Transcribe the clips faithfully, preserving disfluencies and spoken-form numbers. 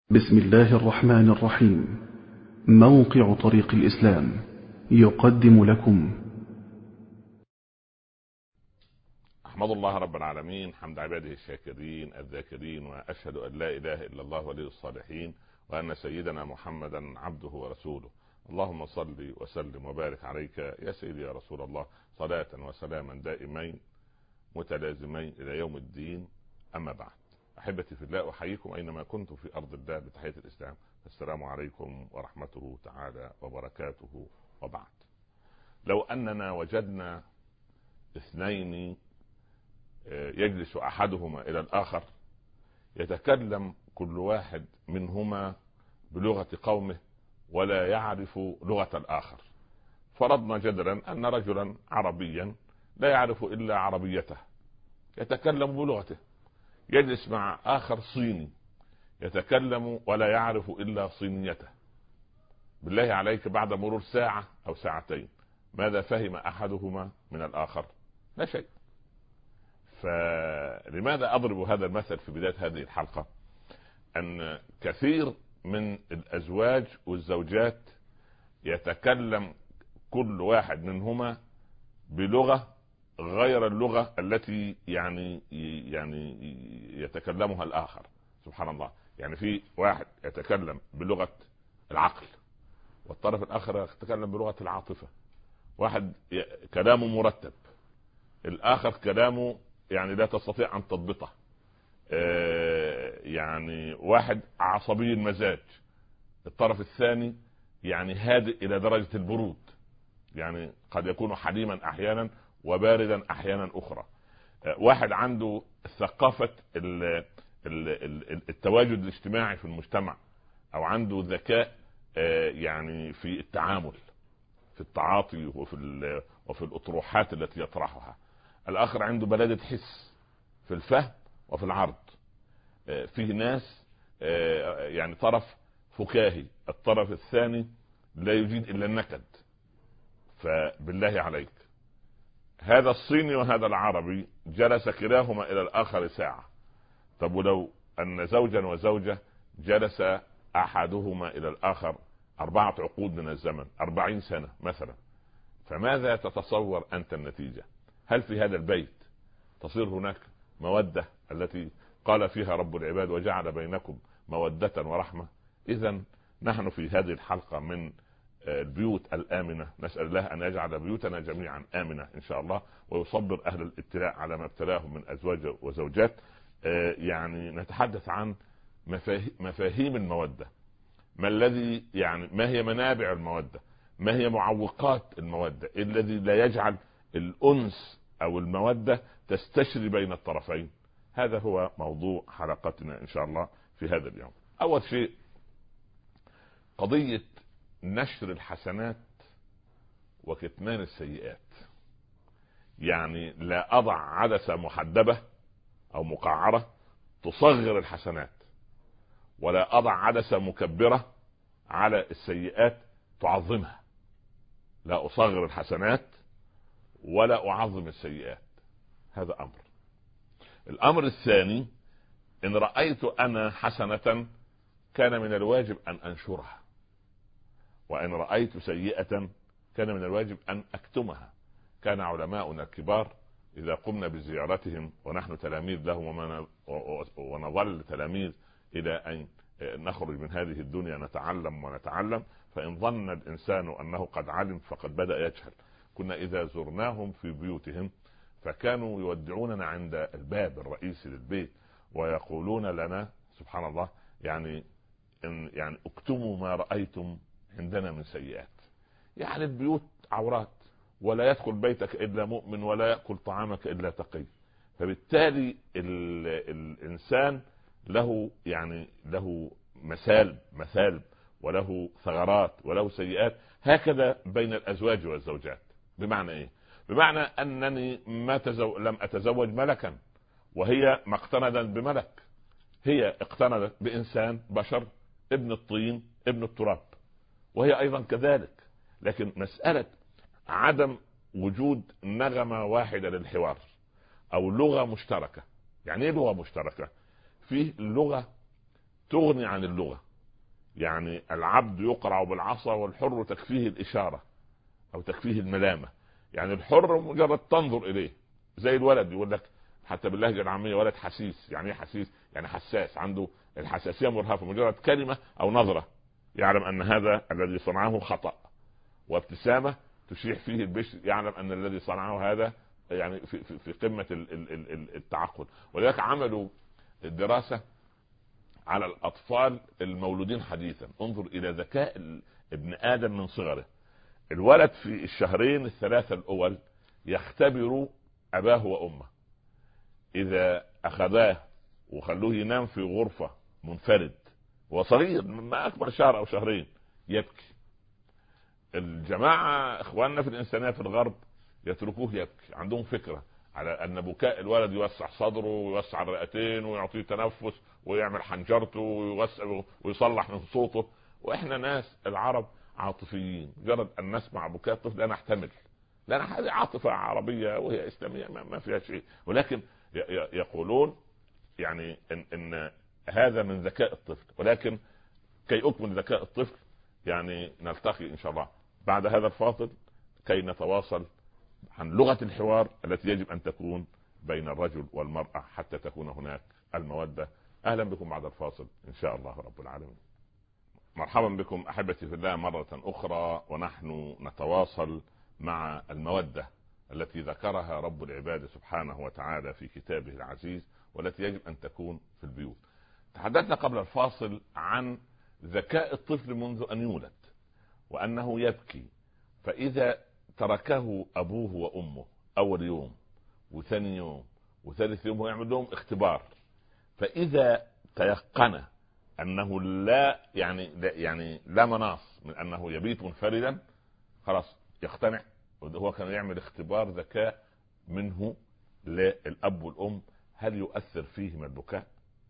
بسم الله الرحمن الرحيم. موقع طريق الإسلام يقدم لكم. أحمد الله رب العالمين حمد عباده الشاكرين الذاكرين، وأشهد أن لا إله إلا الله ولي الصالحين، وأن سيدنا محمدا عبده ورسوله. اللهم صل وسلم وبارك عليك يا سيدي يا رسول الله، صلاة وسلاما دائمين متلازمين إلى يوم الدين. أما بعد، أحبتي في الله، أحييكم أينما كنتم في أرض الله بتحية الإسلام. السلام عليكم ورحمته تعالى وبركاته. وبعد، لو أننا وجدنا اثنين يجلس أحدهما إلى الآخر يتكلم كل واحد منهما بلغة قومه ولا يعرف لغة الآخر، فرضنا جدلا أن رجلا عربيا لا يعرف إلا عربيته يتكلم بلغته، يجلس مع آخر صيني يتكلم ولا يعرف إلا صينيته. بالله عليك، بعد مرور ساعة أو ساعتين ماذا فهم أحدهما من الآخر؟ لا شيء. فلماذا أضرب هذا المثل في بداية هذه الحلقة؟ أن كثير من الأزواج والزوجات يتكلم كل واحد منهما بلغة غير اللغة التي يعني يعني يتكلمها الآخر. سبحان الله، يعني في واحد يتكلم بلغة العقل والطرف الآخر يتكلم بلغة العاطفة. واحد كلامه مرتب، الآخر كلامه يعني لا تستطيع أن تضبطه. يعني واحد عصبي المزاج، الطرف الثاني يعني هادئ إلى درجة البرود، يعني قد يكون حليما أحيانا وباردا أحيانا أخرى. واحد عنده ثقافة التواجد الاجتماعي في المجتمع، أو عنده ذكاء يعني في التعامل، في التعاطي وفي وفي الأطروحات التي يطرحها. الآخر عنده بلادة حس في الفهم وفي العرض. فيه ناس يعني طرف فكاهي، الطرف الثاني لا يجيد إلا النكد. فبالله عليك، هذا الصيني وهذا العربي جلس كلاهما إلى الآخر ساعة. طب ولو أن زوجا وزوجة جلس أحدهما إلى الآخر أربعة عقود من الزمن، أربعين سنة مثلا، فماذا تتصور أنت النتيجة؟ هل في هذا البيت تصير هناك مودة التي قال فيها رب العباد وجعل بينكم مودة ورحمة؟ إذن نحن في هذه الحلقة من البيوت الآمنة نسأل الله أن يجعل بيوتنا جميعا آمنة إن شاء الله، ويصبر أهل الابتلاء على ما ابتلاهم من أزواج وزوجات. يعني نتحدث عن مفاهيم المودة، ما الذي يعني ما هي منابع المودة، ما هي معوقات المودة الذي لا يجعل الأنس أو المودة تستشري بين الطرفين. هذا هو موضوع حلقتنا إن شاء الله في هذا اليوم. أول شيء، قضية نشر الحسنات وكتمان السيئات. يعني لا أضع عدسة محدبة أو مقعرة تصغر الحسنات، ولا أضع عدسة مكبرة على السيئات تعظمها. لا أصغر الحسنات ولا أعظم السيئات، هذا أمر. الأمر الثاني، إن رأيت أنا حسنة كان من الواجب أن أنشرها، وإن رأيت سيئة كان من الواجب أن أكتمها. كان علماؤنا الكبار إذا قمنا بزيارتهم ونحن تلاميذ لهم ونظل تلاميذ إلى أن نخرج من هذه الدنيا نتعلم ونتعلم، فإن ظن الإنسان أنه قد علم فقد بدأ يجهل. كنا إذا زرناهم في بيوتهم فكانوا يودعوننا عند الباب الرئيسي للبيت ويقولون لنا سبحان الله، يعني إن يعني اكتموا ما رأيتم عندنا من سيئات. يعني البيوت عورات، ولا يدخل بيتك إلا مؤمن، ولا يأكل طعامك إلا تقي. فبالتالي الإنسان له يعني له مسالب مثالب وله ثغرات وله سيئات. هكذا بين الأزواج والزوجات. بمعنى إيه؟ بمعنى أنني ما تزو... لم أتزوج ملكا، وهي ما اقتندت بملك، هي اقتندت بإنسان بشر ابن الطين ابن التراب، وهي أيضا كذلك. لكن مسألة عدم وجود نغمة واحدة للحوار أو لغة مشتركة. يعني إيه لغة مشتركة؟ فيه لغة تغني عن اللغة. يعني العبد يقرع بالعصا والحر تكفيه الإشارة أو تكفيه الملامة. يعني الحر مجرد تنظر إليه، زي الولد يقول لك حتى باللهجة العامية ولد حسيس. يعني ايه حسيس؟ يعني حساس، عنده الحساسية مرهفة، مجرد كلمة أو نظرة يعلم أن هذا الذي صنعه خطأ، وابتسامة تشيح فيه البشر يعلم أن الذي صنعه هذا يعني في, في, في قمة التعقل. ولذلك عملوا الدراسة على الأطفال المولودين حديثا. انظر إلى ذكاء ابن آدم من صغره. الولد في الشهرين الثلاثة الأول يختبر أباه وأمه. إذا أخذاه وخلوه ينام في غرفة منفرد وصغير ما أكبر شهر أو شهرين يبكي. الجماعة إخواننا في الإنسانية في الغرب يتركوه يبكي، عندهم فكرة على أن بكاء الولد يوسع صدره ويوسع الرئتين ويعطيه تنفس ويعمل حنجرته ويوسع ويصلح من صوته. وإحنا ناس العرب عاطفيين، مجرد أن نسمع بكاء الطفل لا نحتمل، لأن هذه عاطفة عربية وهي إسلامية ما فيها شيء. ولكن يقولون يعني إن, إن هذا من ذكاء الطفل. ولكن كي أكمل ذكاء الطفل يعني نلتقي إن شاء الله بعد هذا الفاصل كي نتواصل عن لغة الحوار التي يجب أن تكون بين الرجل والمرأة حتى تكون هناك المودة. أهلا بكم بعد الفاصل إن شاء الله رب العالمين. مرحبا بكم أحبتي في الله مرة أخرى، ونحن نتواصل مع المودة التي ذكرها رب العباد سبحانه وتعالى في كتابه العزيز، والتي يجب أن تكون في البيوت. تحدثنا قبل الفاصل عن ذكاء الطفل منذ أن يولد، وأنه يبكي، فإذا تركه أبوه وأمه أول يوم وثاني يوم وثالث يوم ويعمل لهم اختبار، فإذا تيقن أنه لا يعني لا يعني لا مناص من أنه يبيت منفردا خلاص يقتنع. وهو كان يعمل اختبار ذكاء منه للأب والأم، هل يؤثر فيهم البكاء؟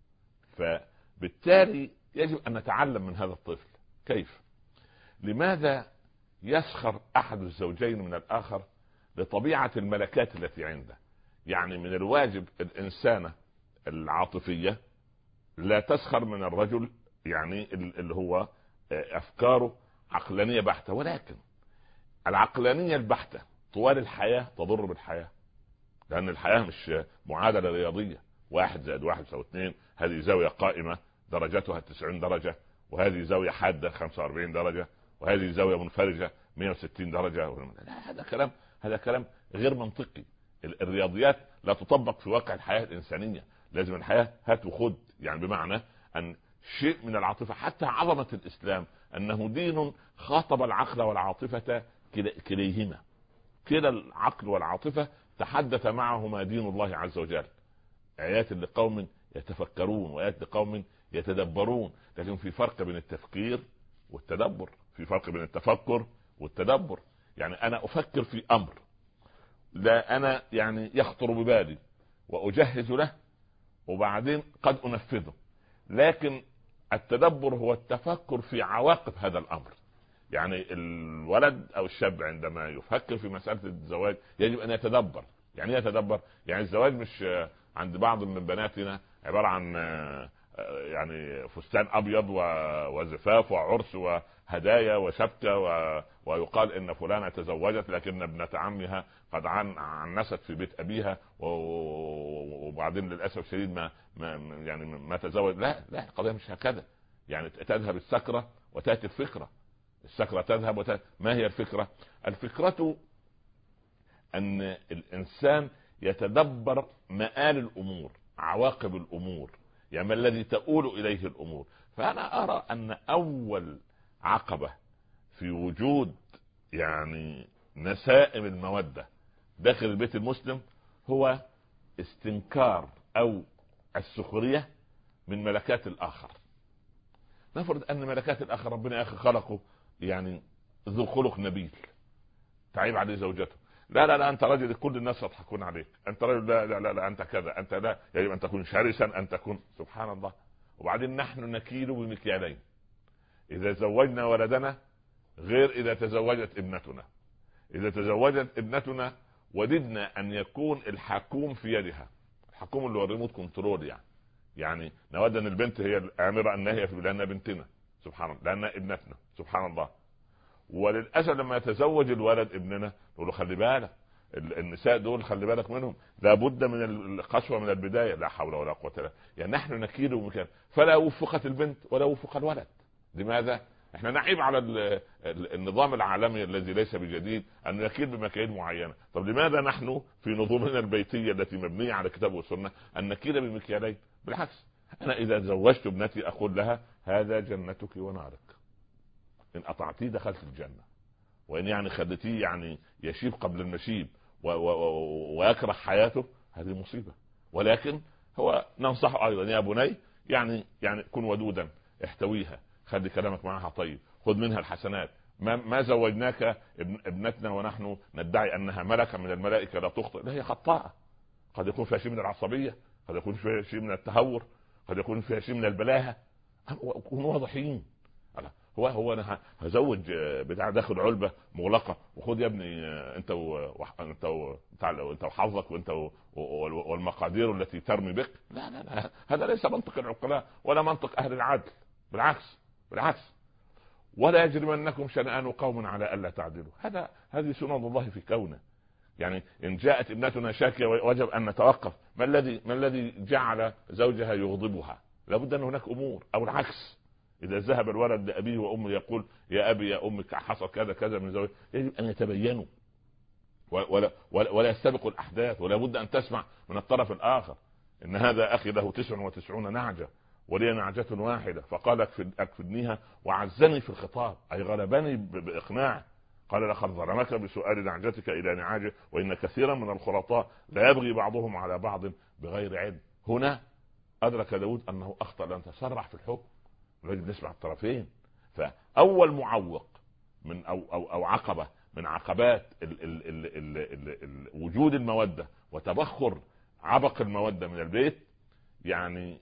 فبالتالي يجب أن نتعلم من هذا الطفل كيف، لماذا يسخر أحد الزوجين من الآخر لطبيعة الملكات التي عنده. يعني من الواجب الإنسانة العاطفية لا تسخر من الرجل يعني اللي هو أفكاره عقلانية بحتة، ولكن العقلانية البحتة طوال الحياة تضر بالحياة، لأن الحياة مش معادلة رياضية واحد زائد واحد يساوي اثنين. هذه زاوية قائمة درجتها تسعين درجة، وهذه زاوية حادة خمسة وأربعين درجة، وهذه زاوية منفرجة مئة وستين درجة. لا، هذا كلام هذا كلام غير منطقي. الرياضيات لا تطبق في واقع الحياة الإنسانية. لازم الحياة هات وخد، يعني بمعنى أن شيء من العاطفة. حتى عظمة الإسلام أنه دين خاطب العقل والعاطفة كليهما، كلا العقل والعاطفة تحدث معهما دين الله عز وجل. آيات لقوم يتفكرون وآيات لقوم يتدبرون. لكن في فرق بين التفكير والتدبر، في فرق بين التفكر والتدبر. يعني أنا أفكر في أمر لا أنا يعني يخطر ببالي وأجهز له وبعدين قد أنفذه، لكن التدبر هو التفكر في عواقب هذا الأمر. يعني الولد أو الشاب عندما يفكر في مسألة الزواج يجب أن يتدبر. يعني يتدبر يعني الزواج مش عند بعض من بناتنا عبارة عن يعني فستان أبيض وزفاف وعرس وهدايا وشبكة ويقال إن فلانة تزوجت لكن ابنة عمها قد عنست في بيت أبيها وبعدين للأسف الشديد ما, ما يعني ما تزوج. لا لا، القضية مش هكذا. يعني تذهب السكرة وتأتي الفكرة، السكرة تذهب وتأتي. ما هي الفكرة؟ الفكرة أن الإنسان يتدبر مآل الأمور، عواقب الأمور، يعني ما الذي تؤول إليه الأمور. فأنا أرى أن أول عقبة في وجود يعني نسائم المودة داخل البيت المسلم هو استنكار أو السخرية من ملكات الآخر. نفرض أن ملكات الآخر ربنا يا أخي خلقه يعني ذو خلق نبيل، تعيب عليه زوجته، لا لا لا أنت رجل كل الناس يضحكون عليك، أنت رجل لا لا لا, لا أنت كذا، أنت لا، يجب أن تكون شرسا، أن تكون سبحان الله. وبعدين نحن نكيل بمكيالين، إذا زوجنا ولدنا غير إذا تزوجت ابنتنا. إذا تزوجت ابنتنا وددنا أن يكون الحكوم في يدها، الحكوم اللي هو الريموت كنترول، يعني يعني نود ان البنت هي الامره ان هي في لانها بنتنا سبحان الله، لانها ابنتنا سبحان الله. وللاسف لما يتزوج الولد ابننا نقول له خلي بالك النساء دول خلي بالك منهم، لابد من القسوه من البدايه. لا حول ولا قوه الا بالله. يعني نحن نكيل ومكان، فلا وفقت البنت ولا وفق الولد. لماذا؟ احنا نعيب على النظام العالمي الذي ليس بجديد ان يكيل بمكاييل معينه. طب لماذا نحن في نظامنا البيتيه التي مبنيه على كتاب والسنه ان نكيل بمكيالين؟ بالعكس، انا اذا زوجت ابنتي اقول لها هذا جنتك ونارك، ان اطعتيه دخلت الجنه، وان يعني خليتيه يعني يشيب قبل المشيب و و و ويكره حياته هذه مصيبه. ولكن هو ننصحه ايضا يا بني يعني يعني كن ودودا، احتويها، خلي كلامك معها طيب، خذ منها الحسنات. ما, ما زوجناك ابنتنا ونحن ندعي انها ملكه من الملائكه لا تخطئ، لا هي خطاءه، قد يكون فيها شيء من العصبيه، قد يكون فيها شيء من التهور، قد يكون فيها شيء من البلاهه. كونوا واضحين. هو هو انا هزوج بتاع داخل علبه مغلقه وخد يا ابني انت وانت انت وحظك وانت والمقادير التي ترمي بك. لا لا لا، هذا ليس منطق العقلاء ولا منطق اهل العدل. بالعكس بالعكس. ولا يجرمنكم شنآن قوم على الا تعدلوا. هذا هذه سنن الله في كونه. يعني ان جاءت ابنتنا شاكيه وجب ان نتوقف. ما الذي ما الذي جعل زوجها يغضبها؟ لابد ان هناك امور. او العكس، إذا ذهب الولد لأبيه وأمه يقول يا أبي يا أمي حصل كذا كذا من زوجي، يجب أن يتبينوا ولا, ولا, ولا يستبقوا الأحداث، ولا بد أن تسمع من الطرف الآخر إن هذا أخي له تسع وتسعون نعجة ولي نعجة واحدة فقال أكفدنيها وعزني في الخطاب، أي غلبني بإقناع. قال لقد ظلمك بسؤال نعجتك إلى نعاجه وإن كثيرا من الخلطاء لا يبغي بعضهم على بعض بغير علم. هنا أدرك داود أنه أخطأ لأن تسرع في الحكم، لازم نسمع الطرفين. فاول معوق من او او او عقبه من عقبات ال ال ال ال ال ال وجود الموده وتبخر عبق الموده من البيت يعني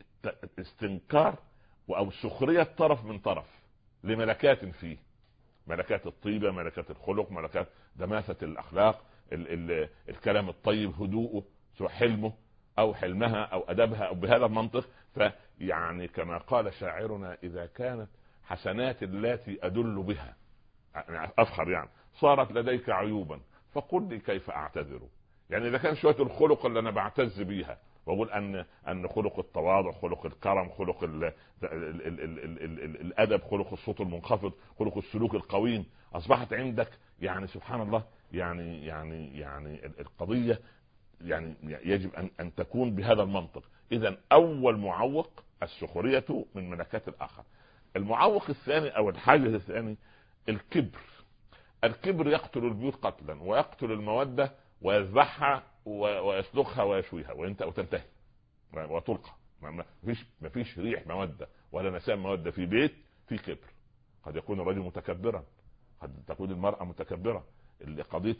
استنكار او سخريه طرف من طرف لملكات فيه، ملكات الطيبه، ملكات الخلق، ملكات دماثه الاخلاق، ال ال الكلام الطيب، هدوءه، سواء حلمه او حلمها او ادبها او بهذا المنطق. فيعني كما قال شاعرنا اذا كانت حسنات التي ادل بها يعني افخر يعني صارت لديك عيوبا فقل لي كيف اعتذر. يعني اذا كان شويه الخلق اللي انا بعتز بيها واقول ان ان خلق التواضع، خلق الكرم، خلق ال ال ال ال ال ال ال الادب، خلق الصوت المنخفض، خلق السلوك القويم، اصبحت عندك يعني سبحان الله يعني يعني يعني القضيه يعني يجب ان ان تكون بهذا المنطق. اذا اول معوق السخريه من ملكات الاخر. المعوق الثاني او الحاجز الثاني الكبر. الكبر يقتل البيوت قتلا ويقتل الموده ويذبحها ويسلخها ويشويها وانت وتنتهي وتلقى. ما فيش ما فيش ريح موده ولا نسام موده في بيت في كبر. قد يكون الرجل متكبرا، قد تكون المراه متكبره. قضيه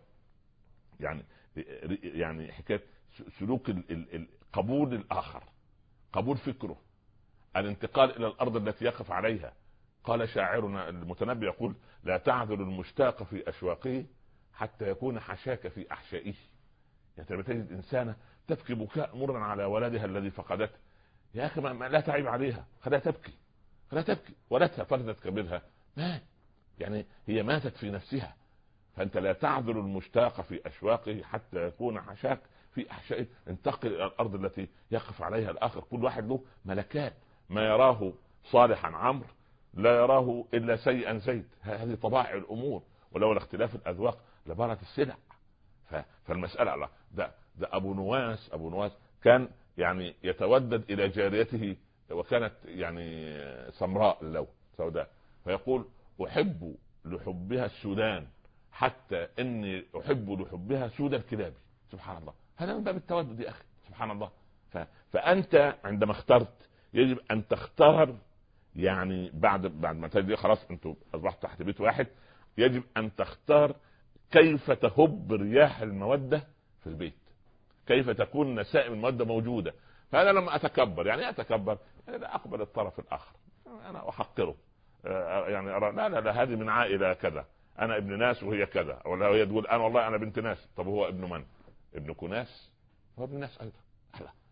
يعني يعني حكايه سلوك قبول الاخر، قبول فكره، الانتقال الى الارض التي يقف عليها. قال شاعرنا المتنبي يقول لا تعذل المشتاق في اشواقه حتى يكون حشاك في احشائه. يعني لما تجد انسانه تبكي بكاء مرا على ولدها الذي فقدته، يا اخي ما لا تعيب عليها، خليها تبكي، خليها تبكي، ولدها فقدت كبدها مات، يعني هي ماتت في نفسها. فانت لا تعذل المشتاق في اشواقه حتى يكون حشاك في احشائه. انتقل الى الارض التي يقف عليها الاخر. كل واحد له ملكات، ما يراه صالحا عمرو لا يراه الا سيئا زيد. هذه طبائع الامور، ولولا اختلاف الاذواق لبارت السلع. فالمساله لا ده ده ابو نواس ابو نواس كان يعني يتودد الى جاريته وكانت يعني سمراء اللون سوداء، فيقول احب لحبها السودان حتى اني احب لحبها سود الكلاب. سبحان الله، هذا من باب التودد يا اخي سبحان الله. ف... فانت عندما اخترت يجب ان تختار يعني بعد بعد ما تجي خلاص انتوا اصبحت تحت بيت واحد، يجب ان تختار كيف تهب رياح الموده في البيت، كيف تكون نسائم الموده موجوده. فانا لما اتكبر يعني اتكبر يعني لا اقبل الطرف الاخر، انا احقره يعني ارى لا لا لا هذه من عائله كذا، انا ابن ناس وهي كذا، ولا هي تقول انا والله انا بنت ناس. طب هو ابن من؟ ابن كناس هو ابن ناس ايضا.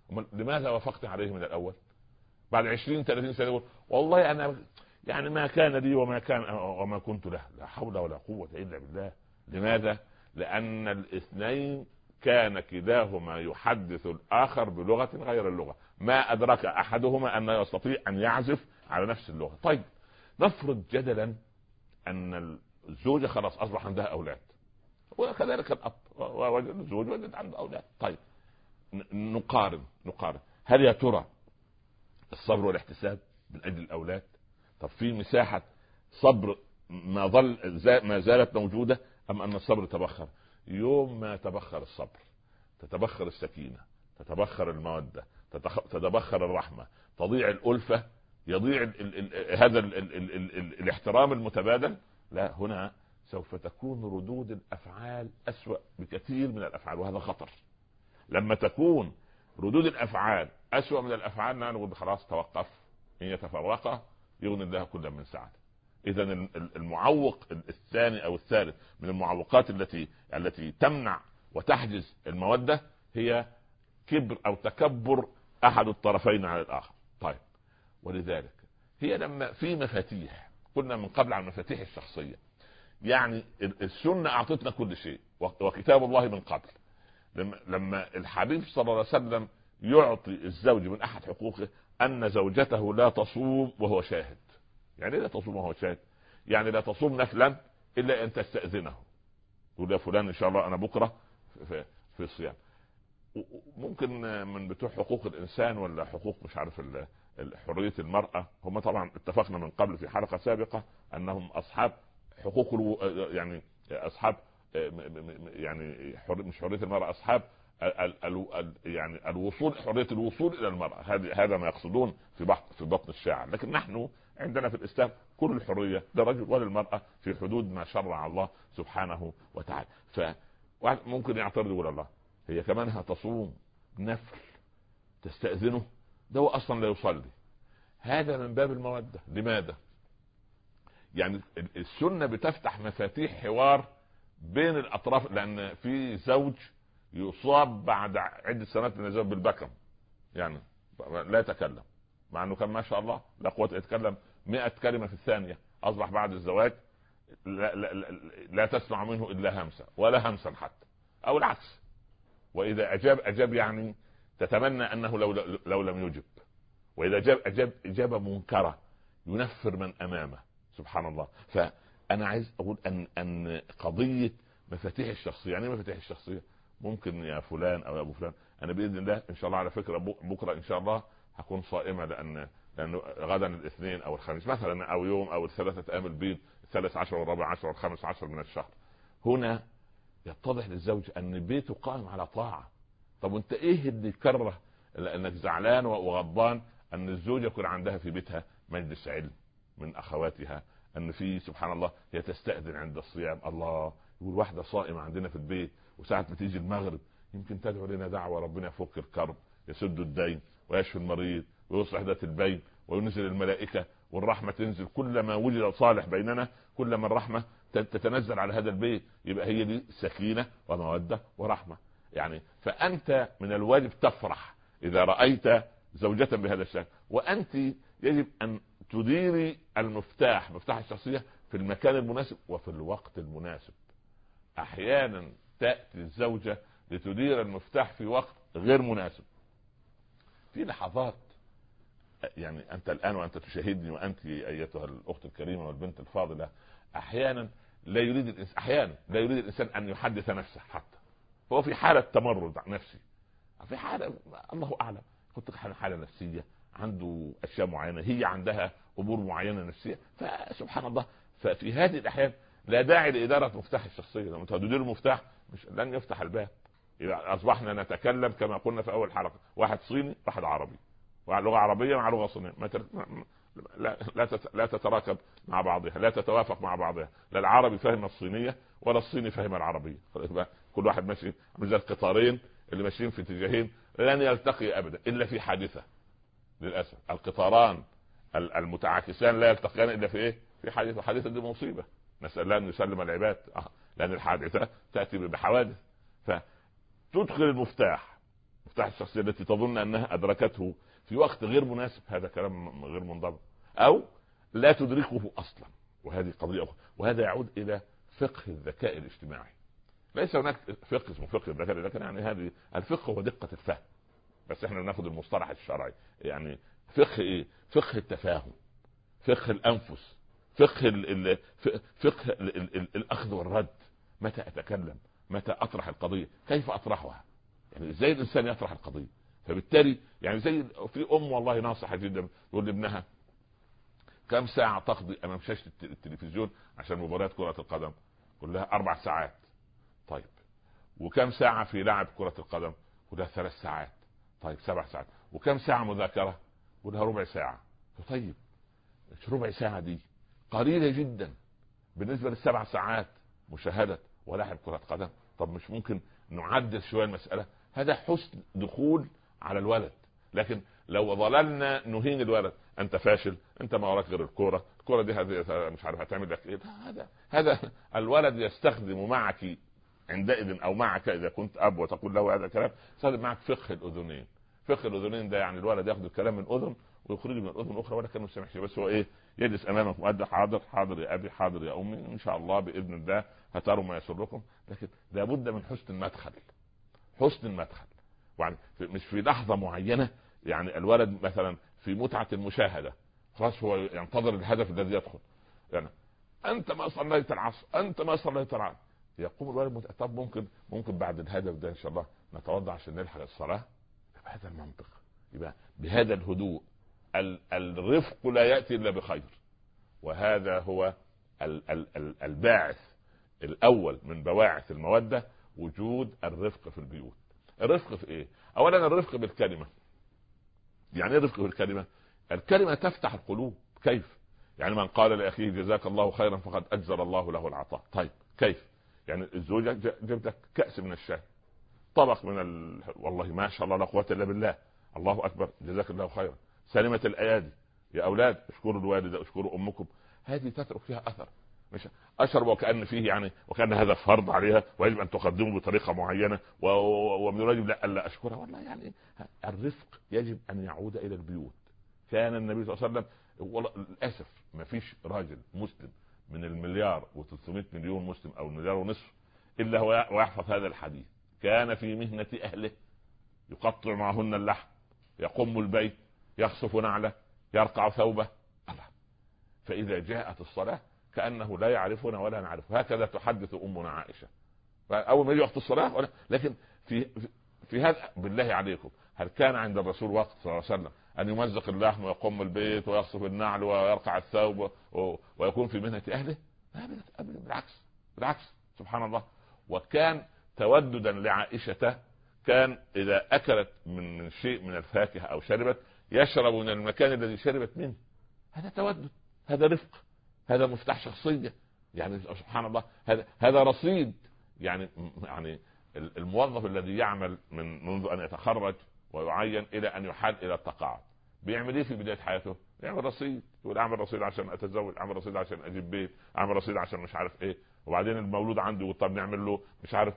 لماذا وافقت عليه من الاول؟ بعد عشرين ثلاثين سنه يقول والله انا يعني ما كان لي وما كان وما كنت له. لا حول ولا قوه الا بالله. لماذا؟ لان الاثنين كان كلاهما يحدث الاخر بلغه غير اللغه، ما ادرك احدهما ان يستطيع ان يعزف على نفس اللغه. طيب نفرض جدلا ان الزوجه خلاص اصبح عندها اولاد، وكذلك الاب وجد الزوج وجد عنده اولاد. طيب نقارن نقارن هل يا ترى الصبر والاحتساب من اجل الاولاد؟ طب في مساحه صبر ما ظل ما زالت موجوده ام ان الصبر تبخر؟ يوم ما تبخر الصبر تتبخر السكينه، تتبخر الموده، تتبخر الرحمه، تضيع الالفه، يضيع ال ال ال هذا ال ال ال ال ال الاحترام المتبادل. لا، هنا سوف تكون ردود الافعال اسوأ بكثير من الافعال، وهذا خطر. لما تكون ردود الافعال اسوأ من الافعال نقول خلاص توقف، ان يتفرقا يغني الله كلا من سعته. اذا المعوق الثاني او الثالث من المعوقات التي التي تمنع وتحجز الموده هي كبر او تكبر احد الطرفين على الاخر. طيب ولذلك هي لما في مفاتيح، قلنا من قبل عن المفاتيح الشخصيه، يعني السنه اعطتنا كل شيء وكتاب الله من قبل. لما لما الحبيب صلى الله عليه وسلم يعطي الزوج من احد حقوقه ان زوجته لا تصوم وهو شاهد. يعني لا تصوم وهو شاهد، يعني لا تصوم نفلا الا ان تستاذنه، تقول يا فلان ان شاء الله انا بكره في, في الصيام. ممكن من بتوع حقوق الانسان ولا حقوق مش عارف حريه المراه، هم طبعا اتفقنا من قبل في حلقه سابقه انهم اصحاب حقوق الو... يعني اصحاب يعني حر... مش حريه المراه، اصحاب ال... ال... ال... يعني الوصول، حريه الوصول الى المراه. هذا هذا ما يقصدون في بحث في بطن الشاعر. لكن نحن عندنا في الاسلام كل الحريه للرجل وللمراه في حدود ما شرع الله سبحانه وتعالى. فممكن يعترض يقول الله هي كمان هتصوم نفل تستأذنه؟ ده هو اصلا لا يصلي. هذا من باب المودة. لماذا؟ يعني السنة بتفتح مفاتيح حوار بين الاطراف، لان في زوج يصاب بعد عدة سنوات من الزواج بالبكم، يعني لا يتكلم، مع انه كان ما شاء الله لا قوة يتكلم مئة كلمة في الثانية، اصبح بعد الزواج لا, لا, لا, لا تسمع منه الا همسة ولا همسا حتى، او العكس. واذا اجاب اجاب يعني تتمنى انه لو لو لم يجب، واذا اجاب اجاب اجابه منكره ينفر من امامه. سبحان الله. فانا عايز اقول ان ان قضيه مفاتيح الشخصيه، يعني مفاتيح الشخصيه ممكن يا فلان او يا ابو فلان، انا باذن الله ان شاء الله على فكره بكره ان شاء الله هكون صائمه، لان لانه غدا الاثنين او الخميس مثلا، او يوم او الثلاثه ايام البيض، الثالث عشر والرابع عشر والخامس عشر من الشهر. هنا يتضح للزوج ان بيته قائم على طاعه. طب وانت ايه اللي يكره انك زعلان وغضبان ان الزوجه يكون عندها في بيتها مجلس علم من اخواتها، ان في سبحان الله هي تستأذن عند الصيام؟ الله، يقول واحده صائمه عندنا في البيت وساعه ما تيجي المغرب يمكن تدعو لنا دعوه ربنا يفك الكرب، يسد الدين ويشفي المريض ويصلح ذات البين وينزل الملائكه والرحمه تنزل. كلما وجد صالح بيننا كلما الرحمه تتنزل على هذا البيت. يبقى هي دي سكينه وموده ورحمه. يعني فانت من الواجب تفرح اذا رايت زوجة بهذا الشكل، وانت يجب ان تديري المفتاح، مفتاح الشخصيه، في المكان المناسب وفي الوقت المناسب. احيانا تاتي الزوجه لتدير المفتاح في وقت غير مناسب، في لحظات. يعني انت الان وانت تشاهدني وانت ايتها الاخت الكريمه والبنت الفاضله، احيانا لا يريد الانسان احيانا لا يريد الانسان ان يحدث نفسه، حتى هو في حاله تمرد نفسي، في حاله الله اعلم، كنت حاله نفسيه، عنده اشياء معينه، هي عندها امور معينه نفسيه، فسبحان الله. ففي هذه الاحيان لا داعي لاداره مفتاح الشخصيه. لما تدير المفتاح مش لن يفتح الباب. اذا اصبحنا نتكلم كما قلنا في اول حلقه، واحد صيني واحد عربي، لغه عربيه مع لغه صينيه، ما تر... لا لا لا تتراكب مع بعضها، لا تتوافق مع بعضها. لا العربي فهم الصينيه ولا الصيني فهم العربيه. كل واحد ماشي زي القطارين اللي ماشيين في اتجاهين لن يلتقي ابدا الا في حادثه. للاسف القطاران المتعاكسان لا يلتقيان الا في ايه؟ في حادثه. حادثه دي مصيبه، نسال الله ان يسلم العباد، لان الحادثه تاتي بحوادث. فتدخل المفتاح، المفتاح الشخصية التي تظن أنها أدركته في وقت غير مناسب، هذا كلام غير منضبط، أو لا تدركه أصلا، وهذه قضية أخرى. وهذا يعود إلى فقه الذكاء الاجتماعي. ليس هناك فقه اسمه فقه الذكاء، لكن يعني هذه الفقه هو دقة الفهم، بس احنا ناخذ المصطلح الشرعي. يعني فقه ايه؟ فقه التفاهم، فقه الأنفس، فقه ال ال فقه ال ال ال الأخذ والرد، متى أتكلم، متى أطرح القضية، كيف أطرحها، يعني ازاي الإنسان يطرح القضية. فبالتالي يعني زي في أم والله ناصحة جدا تقول لابنها كم ساعة تقضي أمام شاشة التلفزيون عشان مباريات كرة القدم؟ قل لها أربع ساعات. طيب وكم ساعة في لعب كرة القدم؟ قل لها ثلاث ساعات. طيب سبع ساعات. وكم ساعة مذاكرة؟ قل لها ربع ساعة. طيب ربع ساعة دي قليلة جدا بالنسبة للسبع ساعات مشاهدة ولعب كرة قدم. طب مش ممكن نعدل شوية المسألة؟ هذا حسن دخول على الولد. لكن لو ظللنا نهين الولد، انت فاشل، انت ما وراك غير الكوره، الكوره دي هذه مش عارف هتعمل لك ايه، هذا هذا الولد يستخدم معك عندئذ او معك اذا كنت اب وتقول له هذا الكلام، يستخدم معك فقه الاذنين. فقه الاذنين ده يعني الولد ياخذ الكلام من اذن ويخرجه من الاذن الاخرى ولا كانه سمع شيء، بس هو ايه؟ يجلس امامك مؤدى حاضر حاضر يا ابي، حاضر يا امي، ان شاء الله باذن الله هتروا ما يسركم. لكن لابد من حسن المدخل، حسن المدخل. يعني مش في لحظه معينه، يعني الولد مثلا في متعه المشاهده خلاص هو ينتظر الهدف الذي يدخل، يعني انت ما صليت العصر، انت ما صليت العصر، يقوم الولد طب ممكن ممكن بعد الهدف ده ان شاء الله نتوضا عشان نلحق الصلاه. بهذا المنطق، يبقى بهذا الهدوء. الرفق لا ياتي الا بخير، وهذا هو الباعث الاول من بواعث الموده، وجود الرفق في البيوت. الرفق في ايه؟ اولا الرفق بالكلمه. يعني ايه الرفق بالكلمه؟ الكلمه تفتح القلوب. كيف؟ يعني من قال لاخيه جزاك الله خيرا فقد اجزل الله له العطاء. طيب كيف؟ يعني الزوجه جبت لك كاس من الشاي، طبق من ال... والله ما شاء الله لا قوه الا بالله، الله اكبر جزاك الله خيرا، سلمة الايادي، يا اولاد اشكروا الوالده اشكروا امكم. هذه تترك فيها اثر، مش اشرب وكأن فيه يعني وكأن هذا فرض عليها ويجب ان تقدمه بطريقه معينه و... ومن الواجب لا الا اشكرها. والله يعني الرفق يجب ان يعود الى البيوت. كان النبي صلى الله عليه وسلم، والله للاسف ما فيش راجل مسلم من المليار وثلاثمائة مليون مسلم او المليار ونصف الا هو ويحفظ هذا الحديث. كان في مهنه اهله يقطع معهن اللحم، يقم البيت، يخصف نعله، يرقع ثوبه. الله. فاذا جاءت الصلاه كأنه لا يعرفنا ولا نعرفه. هكذا تحدث أمنا عائشة أول ما يجي وقت الصلاة ولا. لكن في, في, في هذا بالله عليكم، هل كان عند الرسول وقت صلى الله عليه وسلم أن يمزق اللحم ويقوم البيت ويخصف النعل ويرقع الثوب ويكون في مهنة أهله؟ أبدا، بالعكس بالعكس سبحان الله. وكان توددا لعائشة، كان إذا أكلت من, من شيء من الفاكهة أو شربت يشرب من المكان الذي شربت منه. هذا تودد، هذا رفق، هذا مفتاح شخصية. يعني سبحان الله، هذا هذا رصيد. يعني يعني الموظف الذي يعمل من منذ ان يتخرج ويعين الى ان يحال الى التقاعد بيعمل ايه في بداية حياته؟ يعمل رصيد، يقول اعمل رصيد عشان اتزوج، اعمل رصيد عشان اجيب بيت، اعمل رصيد عشان مش عارف ايه. وبعدين المولود عنده طب نعمل له مش عارف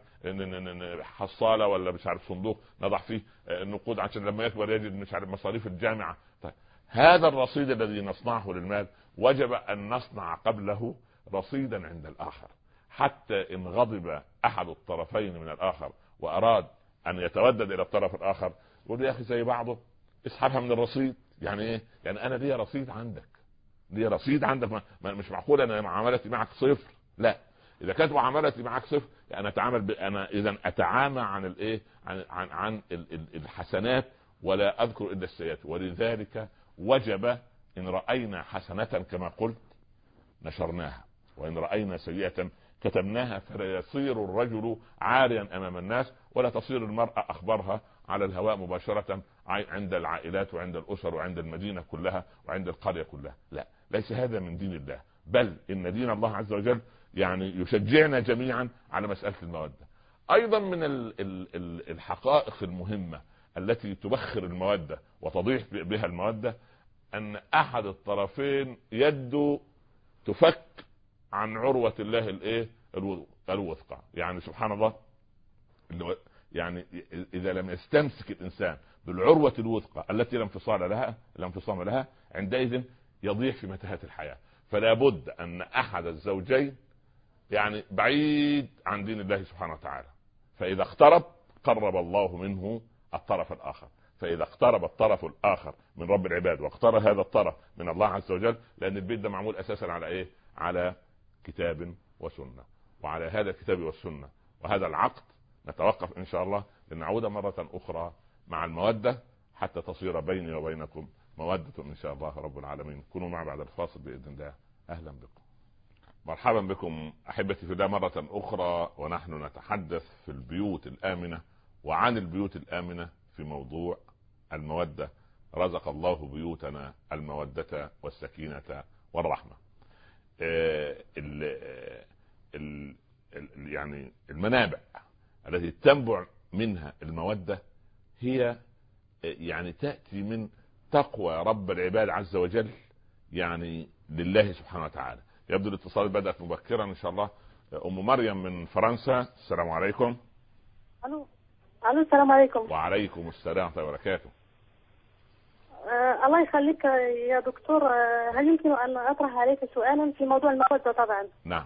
حصالة ولا مش عارف صندوق نضع فيه النقود عشان لما يكبر يجد مش عارف مصاريف الجامعة. طيب هذا الرصيد الذي نصنعه للمال وجب ان نصنع قبله رصيدا عند الاخر، حتى ان غضب احد الطرفين من الاخر واراد ان يتودد الى الطرف الاخر يقول يا اخي زي بعضه اسحبها من الرصيد. يعني ايه؟ يعني انا لي رصيد عندك، لي رصيد عندك. ما ما مش معقول انا معاملتي معك صفر. لا، اذا كانت معاملتي معك صفر انا اتعامل ب... انا اذا اتعامى عن الايه عن عن, عن الحسنات ولا اذكر الا السيئات. ولذلك وجب ان راينا حسنه كما قلت نشرناها، وان راينا سيئه كتمناها، فلا يصير الرجل عاريا امام الناس، ولا تصير المراه اخبارها على الهواء مباشره عند العائلات وعند الاسر وعند المدينه كلها وعند القريه كلها. لا، ليس هذا من دين الله، بل ان دين الله عز وجل يعني يشجعنا جميعا على مساله الموده. ايضا من الحقائق المهمه التي تبخر الموده وتضيح بها الموده ان احد الطرفين يده تفك عن عروة الله الايه الوثقى. يعني سبحان الله، يعني اذا لم يستمسك الانسان بالعروة الوثقى التي لا انفصال لها لا انفصام لها عندئذ يضيع في متاهات الحياة. فلا بد ان احد الزوجين يعني بعيد عن دين الله سبحانه وتعالى، فاذا اقترب قرب الله منه الطرف الاخر، فاذا اقترب الطرف الاخر من رب العباد واقترب هذا الطرف من الله عز وجل، لان البيت ده معمول اساسا على ايه؟ على كتاب وسنة، وعلى هذا الكتاب والسنة وهذا العقد نتوقف ان شاء الله لنعود مرة اخرى مع المودة حتى تصير بيني وبينكم مودة ان شاء الله رب العالمين. كونوا معي بعد الفاصل باذن الله. اهلا بكم، مرحبا بكم احبتي في الله مرة اخرى، ونحن نتحدث في البيوت الامنة وعن البيوت الامنة في موضوع المودة. رزق الله بيوتنا المودة والسكينة والرحمة. آه ال ال ال يعني المنابع التي تنبع منها المودة هي يعني تأتي من تقوى رب العباد عز وجل يعني لله سبحانه وتعالى. يبدو الاتصال بدأت مبكرا ان شاء الله. ام مريم من فرنسا، السلام عليكم. الو الو السلام عليكم. وعليكم السلام ورحمة الله وبركاته. آه الله يخليك يا دكتور. آه هل يمكن ان اطرح عليك سؤالا في موضوع المودة؟ طبعا نعم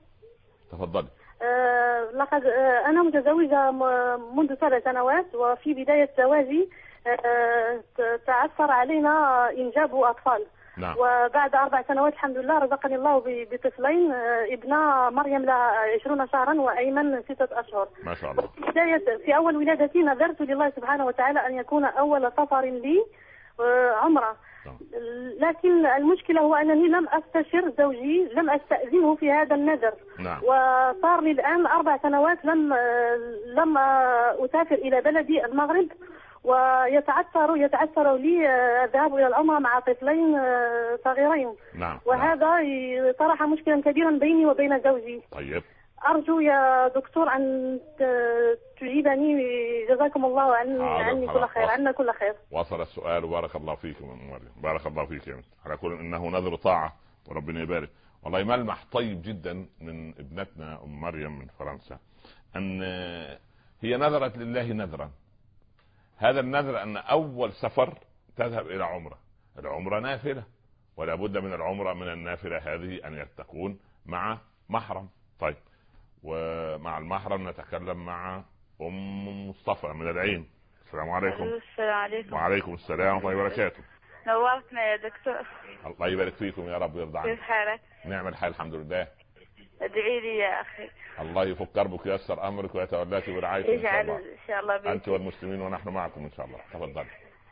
تفضلي. آه لقد آه انا متزوجة منذ سبع سنوات، وفي بداية زواجي آه تعثر علينا انجاب اطفال. نعم. وبعد اربع سنوات الحمد لله رزقني الله بطفلين، ابنة مريم لها عشرون شهرا وايمن ستة اشهر. ما شاء الله. في بداية في اول ولادتي نذرت لله سبحانه وتعالى ان يكون اول سفر لي عمرة. نعم. لكن المشكلة هو انني لم استشر زوجي، لم استأذنه في هذا النذر. نعم. وصار لي الان اربع سنوات لم لم اسافر الى بلدي المغرب، ويتعثر يتعثر لي الذهاب الى العمرة مع طفلين صغيرين. نعم. وهذا طرح مشكلا كبيرا بيني وبين زوجي. طيب ارجو يا دكتور ان تجيبني، جزاكم الله عن عني كل خير، عنا كل خير. وصل السؤال وبارك الله فيكم يا ام مريم، بارك الله فيك يا بنت. على كل انه نذر طاعة وربنا يبارك. والله ملمح طيب جدا من ابنتنا ام مريم من فرنسا ان هي نذرت لله نذرا. هذا النذر ان اول سفر تذهب الى عمرة. العمرة نافلة، ولا بد من العمرة من النافلة هذه ان تكون مع محرم. طيب، ومع المحرم نتكلم مع ام مصطفى من العين. السلام عليكم. السلام عليكم. وعليكم السلام ورحمة الله وبركاته. نورتنا يا دكتور. الله يبارك فيكم يا رب ويرضى عنك. كيف حالك؟ نعم الحال الحمد لله. ادعي لي يا اخي. الله يفك كربك وييسر امرك ويتولاك برعايته ان شاء الله. ان شاء الله بيك. انت والمسلمين ونحن معكم ان شاء الله. تفضلي.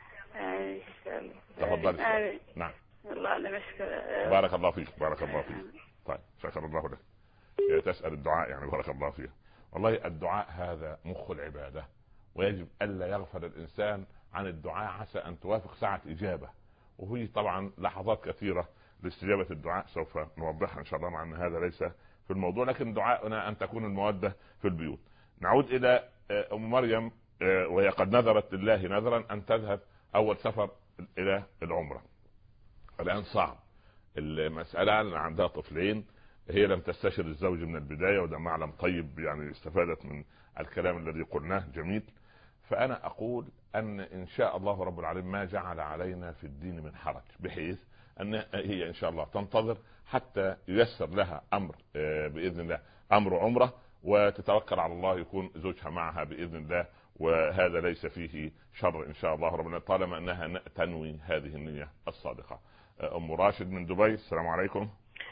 ان شاء الله. تفضلي. آمين. نعم. الله انا مشكور. بارك الله فيك، بارك الله فيك. طيب شكر الله لك. تسأل الدعاء يعني بارك الله فيها. والله الدعاء هذا مخ العبادة، ويجب ألا يغفل الإنسان عن الدعاء عسى أن توافق ساعة إجابة. وهي طبعا لحظات كثيرة لاستجابة الدعاء سوف نوضحها إن شاء الله، مع أن هذا ليس في الموضوع، لكن دعاءنا أن تكون المودة في البيوت. نعود إلى أم مريم، وهي قد نذرت لله نذرا أن تذهب أول سفر إلى العمرة. الآن صعب المسألة أن عندها طفلين، هي لم تستشر الزوج من البداية، وده معلم طيب يعني استفادت من الكلام الذي قلناه جميل. فأنا أقول أن إن شاء الله رب العالمين ما جعل علينا في الدين من حرج، بحيث أن هي إن شاء الله تنتظر حتى ييسر لها أمر بإذن الله، أمر عمرة، وتتوكل على الله يكون زوجها معها بإذن الله، وهذا ليس فيه شر إن شاء الله رب العالمين طالما أنها تنوي هذه النية الصادقة. أم راشد من دبي، السلام عليكم.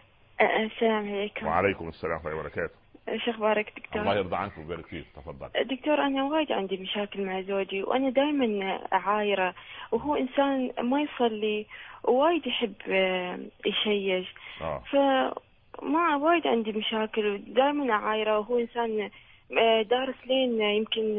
السلام عليكم. وعليكم السلام ورحمة الله وبركاته. شو اخبارك دكتور؟ الله يرضى عنك ويبارك فيك. تفضل. دكتور انا وايد عندي مشاكل مع زوجي، وانا دائما اعايره، وهو انسان ما يصلي ووايد يحب يشيش. اه فما وايد عندي مشاكل ودائما اعايره، وهو انسان دارس لين يمكن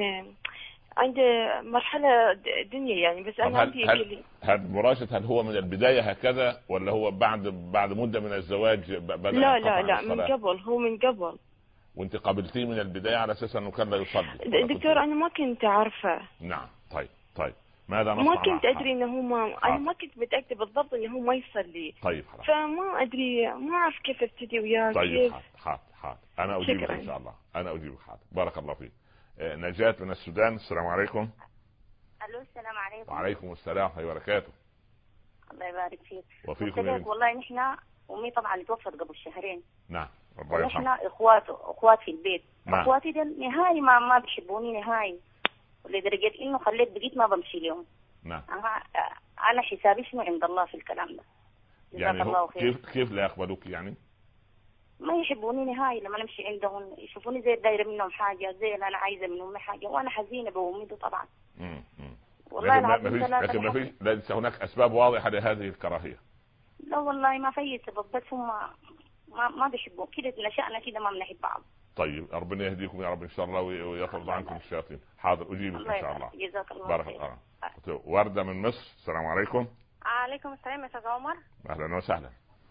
عنده مرحلة دنيا يعني. بس أنا عندي هل, هل مراشد هل هو من البداية هكذا، ولا هو بعد بعد مدة من الزواج بدأ؟ لا لا لا من قبل، هو من قبل. وانت قابلتيه من البداية على أساس أنه كان لا يصلي؟ دكتور أنا ما كنت أعرفه. نعم. طيب طيب ماذا نصنع؟ ما كنت أدري أنه هو ما أنا ما كنت متأكدة بالضبط أنه هو ما يصلي. طيب خلاص. فما أدري، ما أعرف كيف ابتدي وياه. طيب حاضر حاضر حاضر أنا أجيبك إن شاء الله، أنا أجيبك حاضر. بارك الله فيك. نجاة من السودان. السلام عليكم. الو السلام عليكم. وعليكم السلام ورحمة الله وبركاته. الله يبارك فيك. وفيكم. والله نحن امي طبعا توفت قبل شهرين. نعم الله يرحمه. نحن اخوات اخوات في البيت. نعم. اخواتي دول نهائي ما ما بيحبوني نهائي، ولدرجه انه خليت بقيت ما بمشي لهم. نعم. انا انا حسابي شنو عند الله في الكلام ده. يعني الله خير. كيف كيف لا يقبلوك يعني؟ ما يحبوني نهائي لما نمشي عندهم، يشوفوني زي دايره منهم حاجه، زي انا عايزه منهم حاجه، وانا حزينه بامي طبعا. امم والله لكن ما فيش لكن ما فيش ليس هناك اسباب واضحه لهذه الكراهيه. لا والله ما في سبب، بس هم ما ما بيحبوا كده، نشأنا كده ما بنحب بعض. طيب ربنا يهديكم يا رب ان شاء الله ويطرد عنكم الشياطين. حاضر اجيبك ان شاء الله. جزاك الله بارك الله. الله. وردة من مصر. السلام عليكم. عليكم السلام يا استاذ عمر. اهلا وسهلا.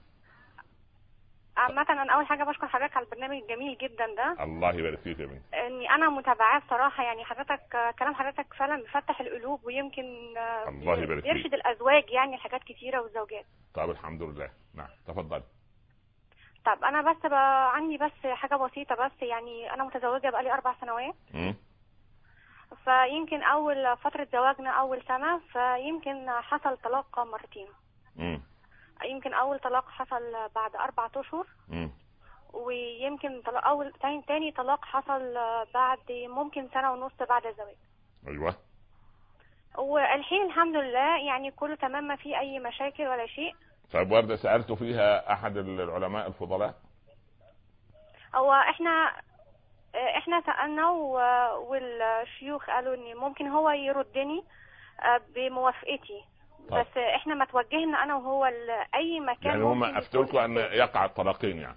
عامة انا اول حاجة بشكر حضرتك على البرنامج الجميل جدا ده. الله يبارك فيك يا بنتي. اني انا متابعاه بصراحة، يعني حضرتك كلام حضرتك فعلا بيفتح القلوب، ويمكن الله يبارك فيك بيرشد الازواج يعني لحاجات كتيرة والزوجات. طب الحمد لله. نعم تفضل. طب انا بس بقى عندي بس حاجة بسيطة، بس يعني انا متزوجة بقالي اربع سنوات. امم فيمكن اول فترة زواجنا اول سنة فيمكن حصل طلاق مرتين. امم يمكن اول طلاق حصل بعد اربعة اشهر. امم ويمكن طلاق اول تاني, تاني طلاق حصل بعد ممكن سنة ونص بعد الزواج. ايوه. والحين الحمد لله يعني كله تمام، ما في اي مشاكل ولا شيء. طيب وردة سألتوا فيها احد العلماء الفضلاء؟ هو احنا احنا سألنا والشيوخ قالوا ان ممكن هو يردني بموافقتي. طيب. بس احنا ما توجهنا انا وهو لاي مكان. يعني هم افتلكوا ان يقع الطلاقين يعني؟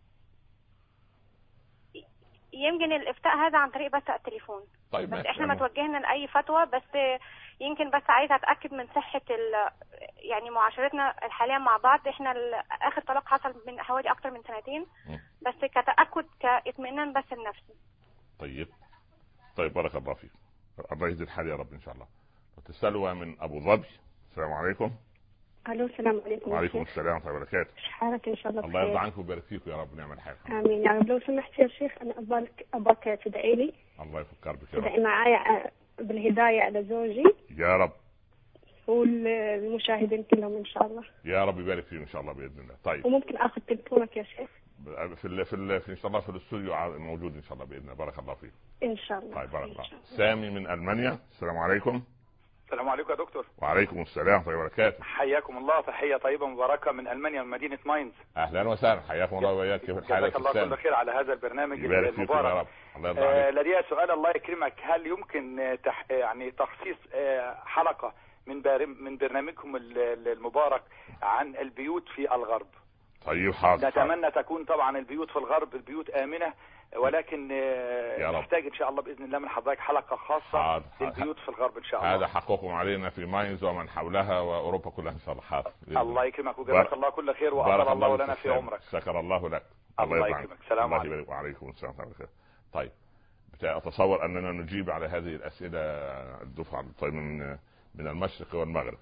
يمكن الافتاء هذا عن طريق بس التليفون. طيب بس احنا ما توجهنا لاي فتوى، بس يمكن بس عايزه اتاكد من صحه يعني معاشرتنا حاليا مع بعض. احنا اخر طلاق حصل من حوالي اكتر من سنتين. م. بس كتاكد كاطمئنان بس لنفسي. طيب طيب بارك الله فيك. الله يهدي الحال يا رب ان شاء الله. سلوى من ابو ظبي. السلام عليكم. الو السلام عليكم. وعليكم السلام ورحمه الله وبركاته. ايش حالك؟ ان شاء الله الله يرضى عنك ويبارك فيك يا رب. نعم الحال. امين. يعني لو سمحت يا شيخ انا ابالك اباك تدعي لي. الله يفكر بك يا رب. تدعي معايا بالهدايه على زوجي يا رب، والمشاهدين كلهم ان شاء الله. يا رب يبارك فيهم ان شاء الله باذن الله. طيب وممكن اخذ تليفونك يا شيخ؟ في ال في ال في ان شاء الله في الاستوديو موجود ان شاء الله باذن الله. بارك الله فيك. ان شاء الله. طيب بارك الله. سامي من المانيا. السلام عليكم. السلام عليكم يا دكتور. وعليكم السلام ورحمه الله وبركاته. حياكم الله، تحيه طيبه مباركه من المانيا من مدينه ماينز. اهلا وسهلا، حياكم الله وياك. كيف الحال؟ جزاك الله كل خير على هذا البرنامج المبارك. يا رب. الله يرضى عليك. آه لدي سؤال الله يكرمك، هل يمكن تح يعني تخصيص آه حلقه من من برنامجكم المبارك عن البيوت في الغرب؟ طيب حاضر. نتمنى تكون طبعا البيوت في الغرب البيوت آمنة، ولكن نحتاج ان شاء الله باذن الله من حضرتك حلقه خاصه للبيوت في الغرب ان شاء الله. هذا حقكم علينا في ماينز ومن حولها واوروبا كلها ان شاء الله. حاضر. الله يكرمك وجزاك الله كل خير واطال الله لنا في عمرك. شكر الله لك. الله يكرمك. سلام عليكم. الله وعليكم السلام ورحمه الله. طيب اتصور اننا نجيب على هذه الاسئله الدفعه طيب من من المشرق والمغرب.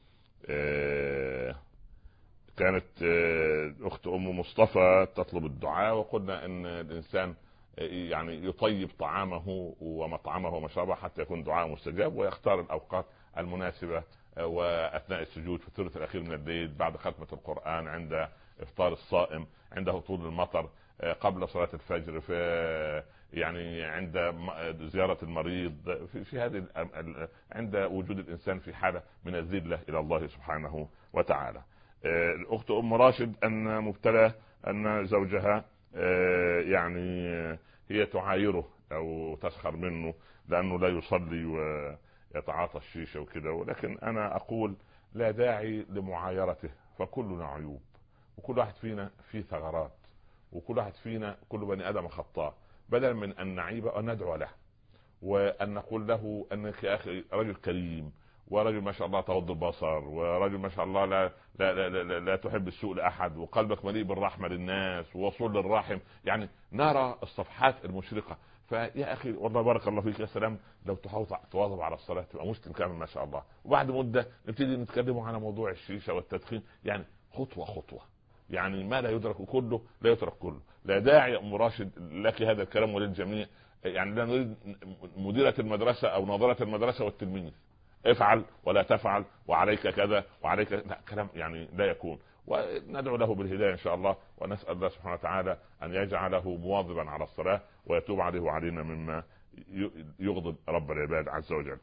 كانت اخت ام مصطفى تطلب الدعاء، وقلنا ان الانسان يعني يطيب طعامه ومطعمه ومشربه حتى يكون دعاء مستجاب، ويختار الاوقات المناسبه واثناء السجود في الثلث الاخير من الليل، بعد ختمه القران، عند افطار الصائم، عند هطول المطر، قبل صلاه الفجر، في يعني عند زياره المريض، في, في هذه عند وجود الانسان في حاله من الذله الى الله سبحانه وتعالى. الاخت ام راشد ان مبتلى ان زوجها يعني هي تعايره او تسخر منه لانه لا يصلي ويتعاطى الشيشه وكده، ولكن انا اقول لا داعي لمعايرته، فكلنا عيوب، وكل واحد فينا فيه ثغرات، وكل واحد فينا كل بني ادم خطاء. بدلا من ان نعيبه وندعو له وان نقول له انك يا اخي رجل كريم ورجل ما شاء الله تغض البصر ورجل ما شاء الله لا لا لا, لا, لا, لا تحب السوء لاحد وقلبك مليء بالرحمه للناس ووصول للرحم، يعني نرى الصفحات المشرقه. فيا اخي والله بارك الله فيك، يا سلام لو تواظب على الصلاه تبقى مسلم كامل ما شاء الله. وبعد مده نبتدي نتكلم على موضوع الشيشه والتدخين، يعني خطوه خطوه، يعني ما لا يدرك كله لا يترك كله. لا داعي يا ام راشد لك هذا الكلام وللجميع يعني لا نريد مديرة المدرسة او ناظرة المدرسة والتلميذ افعل ولا تفعل وعليك كذا وعليك، لا كلام يعني لا يكون. وندعو له بالهداية إن شاء الله، ونسأل الله سبحانه وتعالى أن يجعله مواظبا على الصلاة ويتوب عليه وعلينا مما يغضب رب العباد عز وجل.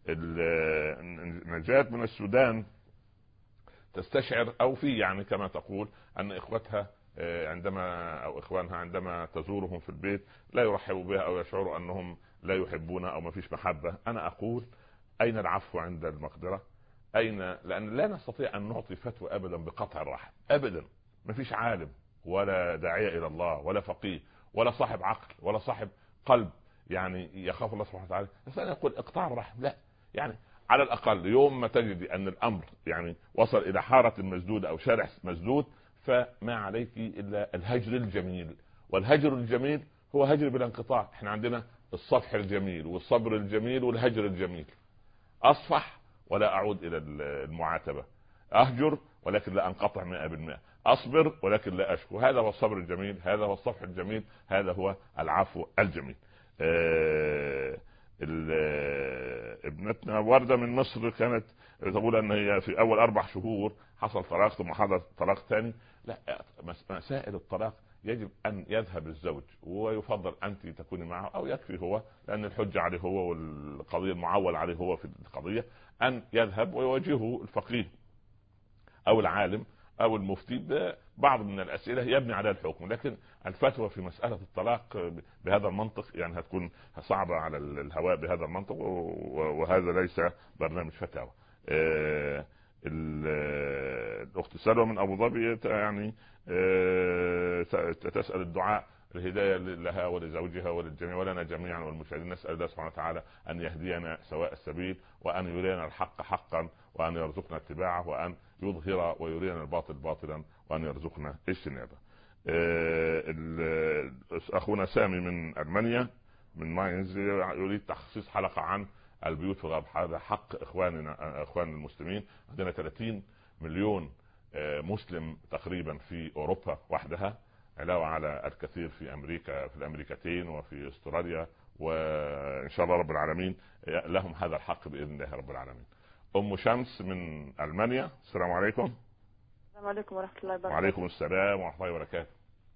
النجاة من السودان تستشعر أو في يعني كما تقول أن إخوتها عندما أو إخوانها عندما تزورهم في البيت لا يرحبوا بها أو يشعروا أنهم لا يحبونها أو ما فيش محبة. أنا أقول أين العفو عند المقدرة؟ أين؟ لأن لا نستطيع أن نعطي فتوى أبدا بقطع الرحم أبدا. ما فيش عالم ولا داعية إلى الله ولا فقيه ولا صاحب عقل ولا صاحب قلب يعني يخاف الله سبحانه وتعالى فأنا يقول اقطاع الرحم، لا. يعني على الأقل يوم ما تجد أن الأمر يعني وصل إلى حارة مسدودة أو شارع مسدود فما عليك إلا الهجر الجميل، والهجر الجميل هو هجر بلا انقطاع. احنا عندنا الصفح الجميل والصبر الجميل والهجر الجميل. أصفح ولا أعود إلى المعاتبة، أهجر ولكن لا أنقطع مئة بالمئة، أصبر ولكن لا أشكو. هذا هو الصبر الجميل، هذا هو الصفح الجميل، هذا هو العفو الجميل. آه ابنتنا وردة من مصر كانت تقول أن هي في أول أربع شهور حصل طلاق ثم حدث طلاق ثاني. لا، مسائل الطلاق يجب أن يذهب الزوج ويفضل أنت تكوني معه أو يكفي هو، لأن الحجة عليه هو والقضية المعول عليه هو في القضية، أن يذهب ويواجهه الفقيه أو العالم أو المفتي ببعض من الأسئلة يبني على الحكم. لكن الفتوى في مسألة الطلاق بهذا المنطق يعني هتكون صعبة على الهواء بهذا المنطق، وهذا ليس برنامج فتاوى. الأخت سلوى من أبو ظبي يعني تسأل الدعاء الهداية لها ولزوجها وللجميع ولنا جميعا والمشاهدين. نسأل الله سبحانه وتعالى أن يهدينا سواء السبيل وأن يرينا الحق حقا وأن يرزقنا اتباعه وأن يظهر ويرينا الباطل باطلا وأن يرزقنا اجتنابه. أخونا سامي من ألمانيا من ماينز يريد تخصيص حلقة عن البيوت في الغرب. هذا حق إخواننا إخوان المسلمين. عندنا ثلاثين مليون مسلم تقريبا في أوروبا وحدها، علاوة على الكثير في أمريكا في الأمريكتين وفي أستراليا، وإن شاء الله رب العالمين لهم هذا الحق بإذن الله رب العالمين. أم شمس من ألمانيا، السلام عليكم. السلام عليكم ورحمة الله وبركاته. وعليكم السلام ورحمة الله وبركاته.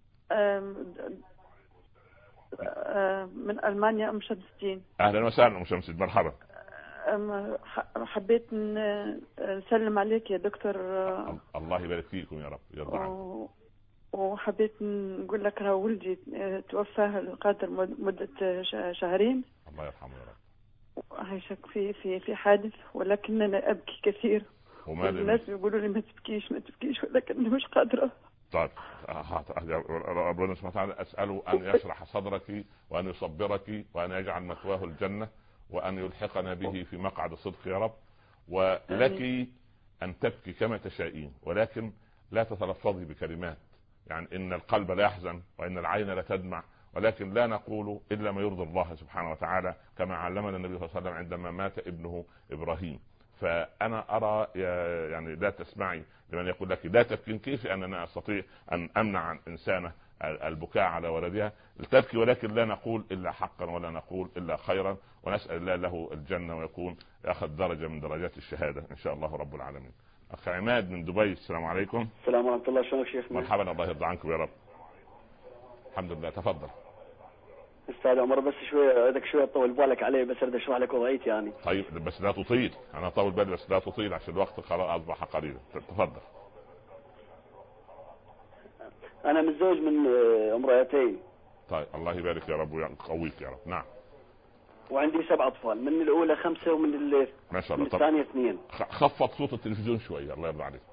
من ألمانيا أم شمس الدين. أهلا وسهلا أم شمس الدين، مرحبا. حبيت نسلم عليك يا دكتور. الله يبارك فيكم يا رب يرضى عنك. وحبيت نقول لك راه ولدي توفى القادر مدة شهرين، الله يرحمه يا رب. عايشك في في في حادث، ولكن انا ابكي كثير والناس يقولوا لي ما تبكيش ما تبكيش، ولكن مش قادره. طيب ربنا سبحانه وتعالى اساله ان يشرح صدرك وان يصبرك وان يجعل مثواه الجنه وان يلحقنا به في مقعد صدق يا رب. ولك ان تبكي كما تشائين، ولكن لا تتلفظي بكلمات، يعني ان القلب لا يحزن وان العين لا تدمع، ولكن لا نقول إلا ما يرضي الله سبحانه وتعالى كما علمنا النبي صلى الله عليه وسلم عندما مات ابنه إبراهيم. فأنا أرى يعني لا تسمعي لمن يقول لك لا تبكين، كيف أننا أستطيع أن أمنع عن إنسانة البكاء على ولدها؟ تبكي ولكن لا نقول إلا حقا ولا نقول إلا خيرا، ونسأل الله له الجنة ويكون أخذ درجة من درجات الشهادة إن شاء الله رب العالمين. أخ عماد من دبي، السلام عليكم. السلام ورحمة الله، شلونك شيخ؟ مرحبا، الله يرضى عنكم يا رب. الحمد لله، تفضل. استاذ عمر بس شويه بدك شويه تطول بالك علي، بس اريد اشرح لك وضعيتي يعني. طيب بس لا تطيل، انا اطول بالي بس لا تطيل عشان الوقت خلاص اصبح قليلا. تفضل. انا متزوج من امرأتين. طيب الله يبارك يا رب ويقويك يا رب. نعم. وعندي سبع اطفال، من الاولى خمسه ومن اللي ما شاء الله. من الثانيه اثنين. خفض صوت التلفزيون شويه الله يرضى عليك.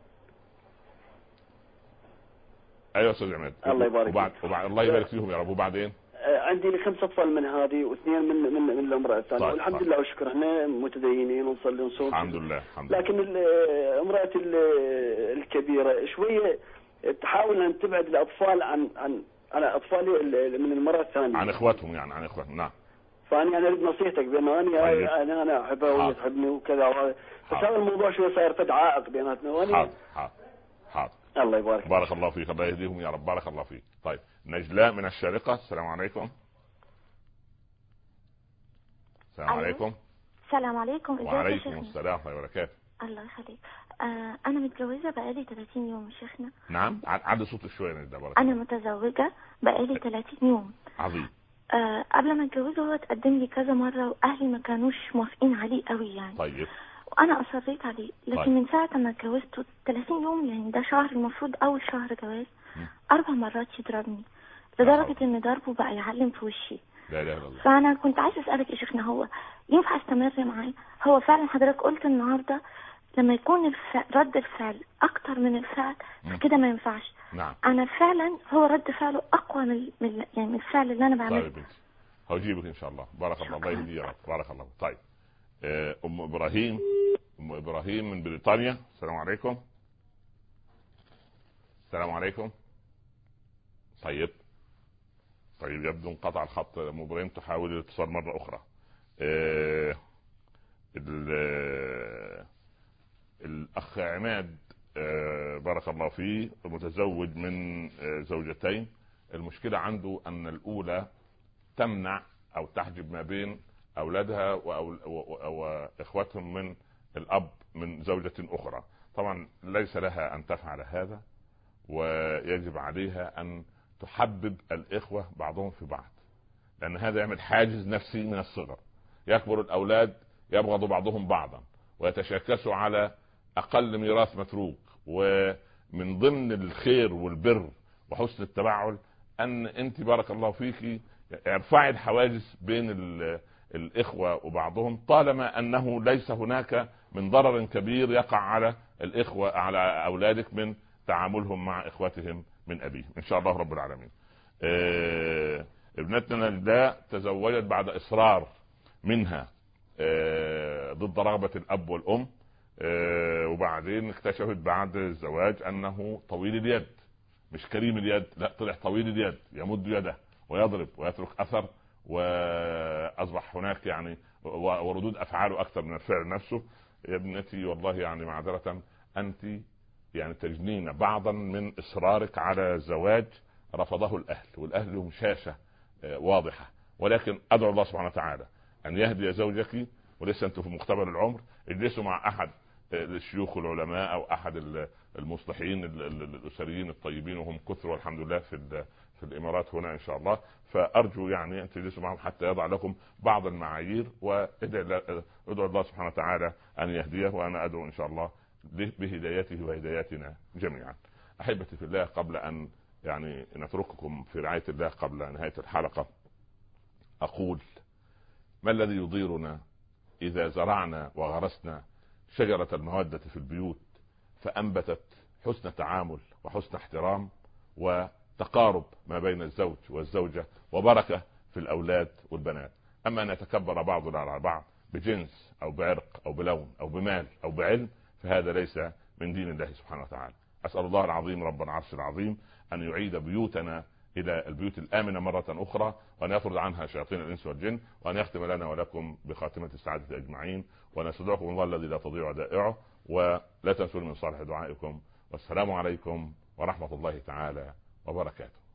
ايوه استاذ عماد. الله يبارك وبعد... وبعد... الله يبارك فيهم يا رب. وبعدين عندي لي خمسة أطفال من هذه واثنين من من من الامرأة الثانية. طيب والحمد طيب. لله والشكر احنا متدينين ونصلي ونصوم الحمد لله الحمد لله. لكن امرأة الكبيرة شوية تحاول ان تبعد الاطفال عن عن انا اطفالي من المرأة الثانية عن اخواتهم يعني عن اخواتهم. نعم. فاني انا اريد نصيحتك بانه انا طيب. انا انا احبها وهي تحبني وكذا، بس هذا الموضوع شويه صاير فد عائق بيناتنا. وانا حاضر حاضر حاضر. الله يبارك. بارك الله فيك، الله يهديهم يا رب. بارك الله فيك. طيب نجلاء من الشارقة، السلام عليكم. السلام عليكم. السلام عليكم. وعليكم السلام ورحمة الله وبركاته. الله يخليك. آه انا متجوزه بقالي ثلاثين يوم يا شيخنا. نعم، عدي صوت شويه ده بركة. انا متزوجه بقالي ثلاثين يوم. عظيم. آه قبل ما اتجوزه هو اتقدم لي كذا مره واهلي ما كانوش موافقين عليه قوي يعني. طيب. وانا اصريت عليه، لكن طيب. من ساعه ما اتجوزته ثلاثين يوم يعني ده شهر، المفروض اول شهر جواز اربع مرات يضربني لدرجه ان ضربه بقى يعلم في وشي. لا لا لا. فانا كنت عايزه اسالك يا شيخنا، هو ينفع استمر معاه؟ هو فعلا حضرتك قلت النهارده لما يكون الفعل رد الفعل اكتر من الفعل فكده ما ينفعش. نعم. انا فعلا هو رد فعله اقوى من, من يعني من الفعل اللي انا بعمله. طيب بنتي هجيبك ان شاء الله. بارك الله. الله يهديك. بارك الله. طيب ام ابراهيم ام ابراهيم من بريطانيا. السلام عليكم. السلام عليكم. طيب طيب يبدو انقطع الخط. ام ابراهيم تحاول الاتصال مره اخرى. أه الاخ عماد أه بارك الله فيه متزوج من أه زوجتين. المشكله عنده ان الاولى تمنع او تحجب ما بين اولادها واخواتهم من الاب من زوجة اخرى. طبعا ليس لها ان تفعل هذا، ويجب عليها ان تحبب الاخوة بعضهم في بعض، لان هذا يعمل حاجز نفسي من الصغر. يكبر الاولاد يبغض بعضهم بعضا ويتشاكسوا على اقل ميراث متروك. ومن ضمن الخير والبر وحسن التبعل ان انت بارك الله فيك ارفعي الحواجز بين الاخوة وبعضهم، طالما انه ليس هناك من ضرر كبير يقع على الاخوة على اولادك من تعاملهم مع اخواتهم من ابيهم ان شاء الله رب العالمين. اه ابنتنا لا تزوجت بعد اصرار منها اه ضد رغبة الاب والام، اه وبعدين اكتشفت بعد الزواج انه طويل اليد، مش كريم اليد، لا طلع طويل اليد، يمد يده ويضرب ويترك اثر، واصبح هناك يعني وردود افعاله اكثر من الفعل نفسه. يا ابنتي والله يعني معذرة انت يعني تجنين بعضا من اصرارك على زواج رفضه الاهل، والاهل لهم شاشة واضحة. ولكن ادعو الله سبحانه وتعالى ان يهدي زوجك، ولسه انتم في مقتبل العمر، اجلسوا مع احد الشيوخ العلماء او احد المصلحين الاسريين الطيبين، وهم كثر والحمد لله في في الامارات هنا ان شاء الله. فارجو يعني ان تجلسوا معهم حتى يضع لكم بعض المعايير، وادعوا الله سبحانه وتعالى ان يهديه، وانا ادعو ان شاء الله بهدايته وهداياتنا جميعا. احبتي في الله، قبل ان يعني نترككم في رعاية الله قبل نهاية الحلقة، اقول ما الذي يضيرنا اذا زرعنا وغرسنا شجرة المودة في البيوت فانبتت حسن تعامل وحسن احترام وتقارب ما بين الزوج والزوجة وبركة في الاولاد والبنات. اما ان يتكبر بعضنا على بعض بجنس او بعرق او بلون او بمال او بعلم، فهذا ليس من دين الله سبحانه وتعالى. اسأل الله العظيم رب العرش العظيم ان يعيد بيوتنا الى البيوت الامنة مرة اخرى، وان يطرد عنها شياطين الانس والجن، وان يختم لنا ولكم بخاتمة السعادة اجمعين. ونستودعكم الله الذي لا تضيع ودائعه، ولا تنسوا من صالح دعائكم. والسلام عليكم ورحمة الله تعالى وبركاته.